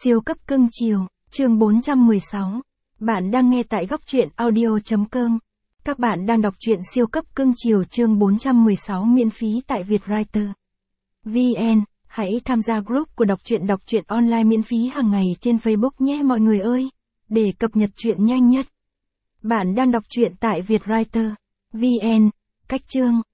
Siêu cấp cưng chiều, chương 416. Bạn đang nghe tại góc truyện audio.com. Các bạn đang đọc truyện siêu cấp cưng chiều chương 416 miễn phí tại Vietwriter VN. Hãy tham gia group của đọc truyện online miễn phí hàng ngày trên Facebook nhé mọi người ơi, để cập nhật truyện nhanh nhất. Bạn đang đọc truyện tại Vietwriter VN. Cách chương